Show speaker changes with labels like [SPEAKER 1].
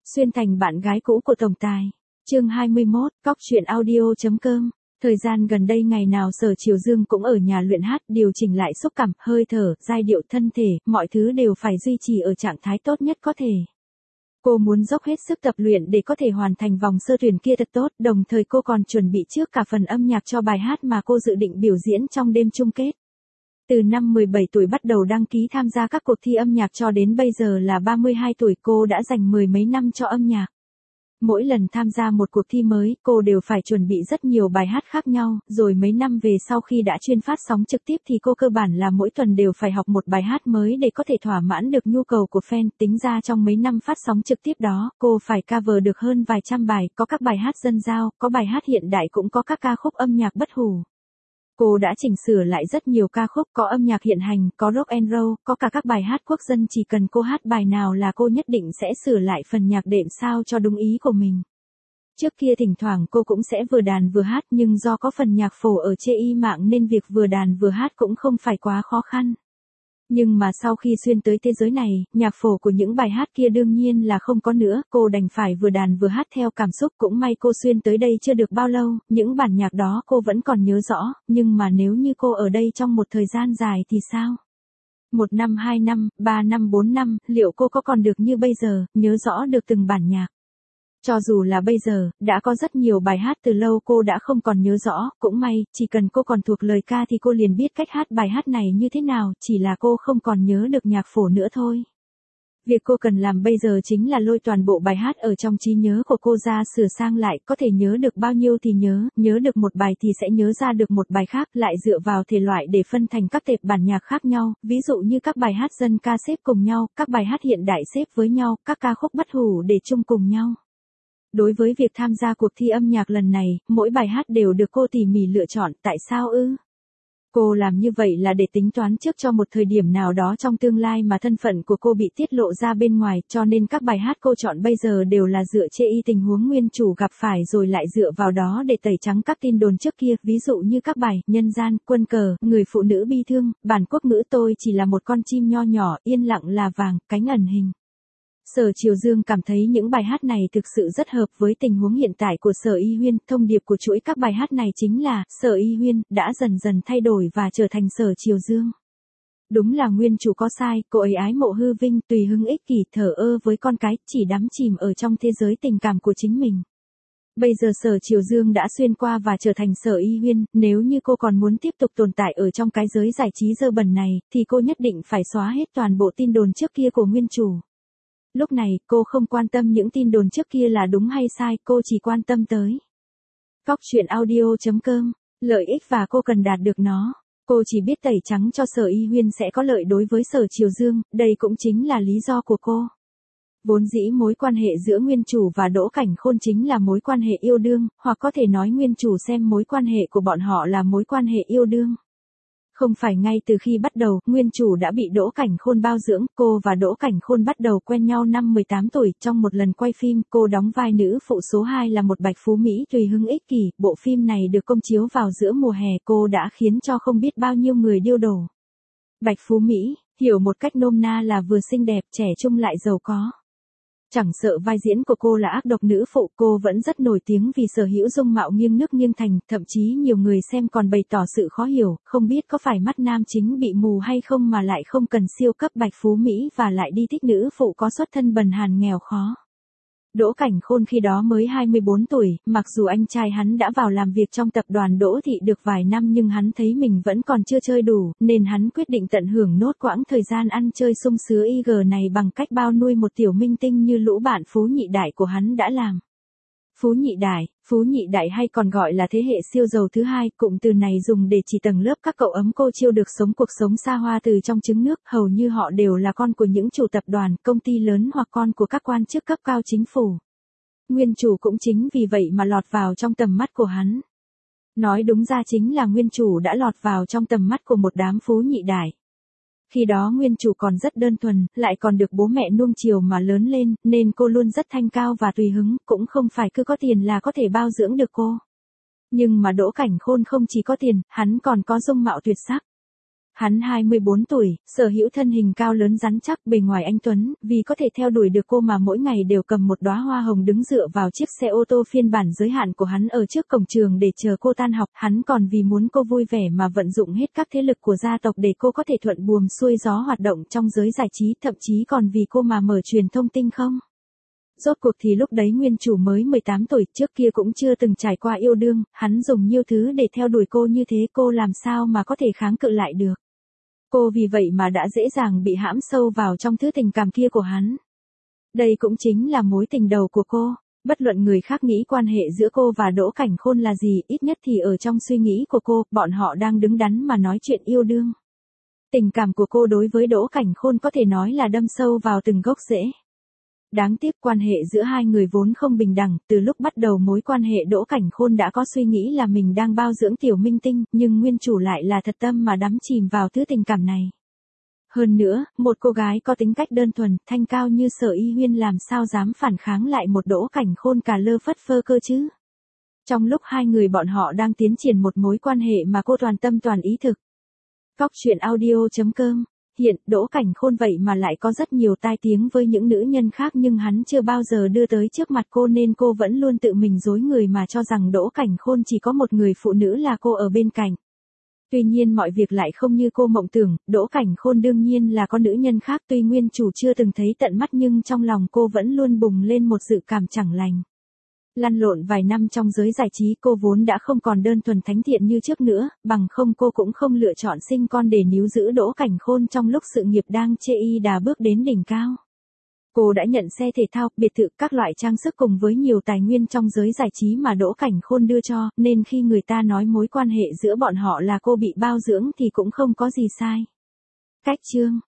[SPEAKER 1] Xuyên thành bạn gái cũ của tổng tài. Chương 21, Cóc truyện audio.com. Thời gian gần đây ngày nào Sở Triều Dương cũng ở nhà luyện hát, điều chỉnh lại xúc cảm, hơi thở, giai điệu, thân thể, mọi thứ đều phải duy trì ở trạng thái tốt nhất có thể. Cô muốn dốc hết sức tập luyện để có thể hoàn thành vòng sơ tuyển kia thật tốt, đồng thời cô còn chuẩn bị trước cả phần âm nhạc cho bài hát mà cô dự định biểu diễn trong đêm chung kết. Từ năm 17 tuổi bắt đầu đăng ký tham gia các cuộc thi âm nhạc cho đến bây giờ là 32 tuổi, cô đã dành mười mấy năm cho âm nhạc. Mỗi lần tham gia một cuộc thi mới, cô đều phải chuẩn bị rất nhiều bài hát khác nhau, rồi mấy năm về sau khi đã chuyên phát sóng trực tiếp thì cô cơ bản là mỗi tuần đều phải học một bài hát mới để có thể thỏa mãn được nhu cầu của fan. Tính ra trong mấy năm phát sóng trực tiếp đó, cô phải cover được hơn vài trăm bài, có các bài hát dân giao, có bài hát hiện đại, cũng có các ca khúc âm nhạc bất hủ. Cô đã chỉnh sửa lại rất nhiều ca khúc, có âm nhạc hiện hành, có rock and roll, có cả các bài hát quốc dân, chỉ cần cô hát bài nào là cô nhất định sẽ sửa lại phần nhạc đệm sao cho đúng ý của mình. Trước kia thỉnh thoảng cô cũng sẽ vừa đàn vừa hát, nhưng do có phần nhạc phổ ở trên mạng nên việc vừa đàn vừa hát cũng không phải quá khó khăn. Nhưng mà sau khi xuyên tới thế giới này, nhạc phổ của những bài hát kia đương nhiên là không có nữa, cô đành phải vừa đàn vừa hát theo cảm xúc. Cũng may cô xuyên tới đây chưa được bao lâu, những bản nhạc đó cô vẫn còn nhớ rõ, nhưng mà nếu như cô ở đây trong một thời gian dài thì sao? 1 năm, 2 năm, 3 năm, 4 năm, liệu cô có còn được như bây giờ, nhớ rõ được từng bản nhạc? Cho dù là bây giờ, đã có rất nhiều bài hát từ lâu cô đã không còn nhớ rõ, cũng may, chỉ cần cô còn thuộc lời ca thì cô liền biết cách hát bài hát này như thế nào, chỉ là cô không còn nhớ được nhạc phổ nữa thôi. Việc cô cần làm bây giờ chính là lôi toàn bộ bài hát ở trong trí nhớ của cô ra sửa sang lại, có thể nhớ được bao nhiêu thì nhớ được một bài thì sẽ nhớ ra được một bài khác, lại dựa vào thể loại để phân thành các tệp bản nhạc khác nhau, ví dụ như các bài hát dân ca xếp cùng nhau, các bài hát hiện đại xếp với nhau, các ca khúc bất hủ để chung cùng nhau. Đối với việc tham gia cuộc thi âm nhạc lần này, mỗi bài hát đều được cô tỉ mỉ lựa chọn, tại sao ư? Cô làm như vậy là để tính toán trước cho một thời điểm nào đó trong tương lai mà thân phận của cô bị tiết lộ ra bên ngoài, cho nên các bài hát cô chọn bây giờ đều là dựa trên tình huống nguyên chủ gặp phải rồi lại dựa vào đó để tẩy trắng các tin đồn trước kia, ví dụ như các bài Nhân gian, Quân cờ, Người phụ nữ bi thương, Bản quốc ngữ, Tôi chỉ là một con chim nho nhỏ, Yên lặng là vàng, Cánh ẩn hình. Sở Triều Dương cảm thấy những bài hát này thực sự rất hợp với tình huống hiện tại của Sở Y Huyên. Thông điệp của chuỗi các bài hát này chính là Sở Y Huyên đã dần dần thay đổi và trở thành Sở Triều Dương. Đúng là nguyên chủ có sai, cô ấy ái mộ hư vinh, tùy hứng, ích kỷ, thờ ơ với con cái, chỉ đắm chìm ở trong thế giới tình cảm của chính mình. Bây giờ Sở Triều Dương đã xuyên qua và trở thành Sở Y Huyên, nếu như cô còn muốn tiếp tục tồn tại ở trong cái giới giải trí dơ bẩn này, thì cô nhất định phải xóa hết toàn bộ tin đồn trước kia của nguyên chủ. Lúc này, cô không quan tâm những tin đồn trước kia là đúng hay sai, cô chỉ quan tâm tới Cóc truyện audio.com, lợi ích và cô cần đạt được nó. Cô chỉ biết tẩy trắng cho Sở Y Huyên sẽ có lợi đối với Sở Triều Dương, đây cũng chính là lý do của cô. Vốn dĩ mối quan hệ giữa nguyên chủ và Đỗ Cảnh Khôn chính là mối quan hệ yêu đương, hoặc có thể nói nguyên chủ xem mối quan hệ của bọn họ là mối quan hệ yêu đương. Không phải ngay từ khi bắt đầu, nguyên chủ đã bị Đỗ Cảnh Khôn bao dưỡng, cô và Đỗ Cảnh Khôn bắt đầu quen nhau năm 18 tuổi, trong một lần quay phim, cô đóng vai nữ phụ số 2 là một bạch phú Mỹ tùy hứng ích kỷ, bộ phim này được công chiếu vào giữa mùa hè, cô đã khiến cho không biết bao nhiêu người điêu đổ. Bạch phú Mỹ, hiểu một cách nôm na là vừa xinh đẹp, trẻ trung lại giàu có. Chẳng sợ vai diễn của cô là ác độc nữ phụ, cô vẫn rất nổi tiếng vì sở hữu dung mạo nghiêng nước nghiêng thành, thậm chí nhiều người xem còn bày tỏ sự khó hiểu, không biết có phải mắt nam chính bị mù hay không mà lại không cần siêu cấp bạch phú Mỹ và lại đi thích nữ phụ có xuất thân bần hàn nghèo khó. Đỗ Cảnh Khôn khi đó mới 24 tuổi, mặc dù anh trai hắn đã vào làm việc trong tập đoàn Đỗ Thị được vài năm nhưng hắn thấy mình vẫn còn chưa chơi đủ, nên hắn quyết định tận hưởng nốt quãng thời gian ăn chơi sung sướng IG này bằng cách bao nuôi một tiểu minh tinh như lũ bạn Phú Nhị Đại của hắn đã làm. Phú Nhị Đại hay còn gọi là thế hệ siêu giàu thứ hai, cụm từ này dùng để chỉ tầng lớp các cậu ấm cô chiêu được sống cuộc sống xa hoa từ trong trứng nước, hầu như họ đều là con của những chủ tập đoàn, công ty lớn hoặc con của các quan chức cấp cao chính phủ. Nguyên chủ cũng chính vì vậy mà lọt vào trong tầm mắt của hắn. Nói đúng ra chính là nguyên chủ đã lọt vào trong tầm mắt của một đám Phú Nhị Đại. Khi đó nguyên chủ còn rất đơn thuần, lại còn được bố mẹ nuông chiều mà lớn lên, nên cô luôn rất thanh cao và tùy hứng, cũng không phải cứ có tiền là có thể bao dưỡng được cô. Nhưng mà Đỗ Cảnh Khôn không chỉ có tiền, hắn còn có dung mạo tuyệt sắc. Hắn 24 tuổi, sở hữu thân hình cao lớn rắn chắc, bề ngoài anh tuấn, vì có thể theo đuổi được cô mà mỗi ngày đều cầm một đóa hoa hồng đứng dựa vào chiếc xe ô tô phiên bản giới hạn của hắn ở trước cổng trường để chờ cô tan học, hắn còn vì muốn cô vui vẻ mà vận dụng hết các thế lực của gia tộc để cô có thể thuận buồm xuôi gió hoạt động trong giới giải trí, thậm chí còn vì cô mà mở truyền thông tinh không. Rốt cuộc thì lúc đấy nguyên chủ mới 18 tuổi, trước kia cũng chưa từng trải qua yêu đương, hắn dùng nhiều thứ để theo đuổi cô như thế, cô làm sao mà có thể kháng cự lại được. Cô vì vậy mà đã dễ dàng bị hãm sâu vào trong thứ tình cảm kia của hắn. Đây cũng chính là mối tình đầu của cô. Bất luận người khác nghĩ quan hệ giữa cô và Đỗ Cảnh Khôn là gì, ít nhất thì ở trong suy nghĩ của cô, bọn họ đang đứng đắn mà nói chuyện yêu đương. Tình cảm của cô đối với Đỗ Cảnh Khôn có thể nói là đâm sâu vào từng gốc rễ. Đáng tiếc quan hệ giữa hai người vốn không bình đẳng, từ lúc bắt đầu mối quan hệ Đỗ Cảnh Khôn đã có suy nghĩ là mình đang bao dưỡng tiểu minh tinh, nhưng nguyên chủ lại là thật tâm mà đắm chìm vào thứ tình cảm này. Hơn nữa, một cô gái có tính cách đơn thuần, thanh cao như Sở Y Huyên làm sao dám phản kháng lại một Đỗ Cảnh Khôn cà lơ phất phơ cơ chứ. Trong lúc hai người bọn họ đang tiến triển một mối quan hệ mà cô toàn tâm toàn ý thực. Cóc truyện audio.com. Hiện, Đỗ Cảnh Khôn vậy mà lại có rất nhiều tai tiếng với những nữ nhân khác nhưng hắn chưa bao giờ đưa tới trước mặt cô nên cô vẫn luôn tự mình dối người mà cho rằng Đỗ Cảnh Khôn chỉ có một người phụ nữ là cô ở bên cạnh. Tuy nhiên mọi việc lại không như cô mộng tưởng, Đỗ Cảnh Khôn đương nhiên là có nữ nhân khác, tuy nguyên chủ chưa từng thấy tận mắt nhưng trong lòng cô vẫn luôn bùng lên một dự cảm chẳng lành. Lăn lộn vài năm trong giới giải trí, cô vốn đã không còn đơn thuần thánh thiện như trước nữa, bằng không cô cũng không lựa chọn sinh con để níu giữ Đỗ Cảnh Khôn trong lúc sự nghiệp đang chê y đà bước đến đỉnh cao. Cô đã nhận xe thể thao, biệt thự, các loại trang sức cùng với nhiều tài nguyên trong giới giải trí mà Đỗ Cảnh Khôn đưa cho, nên khi người ta nói mối quan hệ giữa bọn họ là cô bị bao dưỡng thì cũng không có gì sai. Cách chương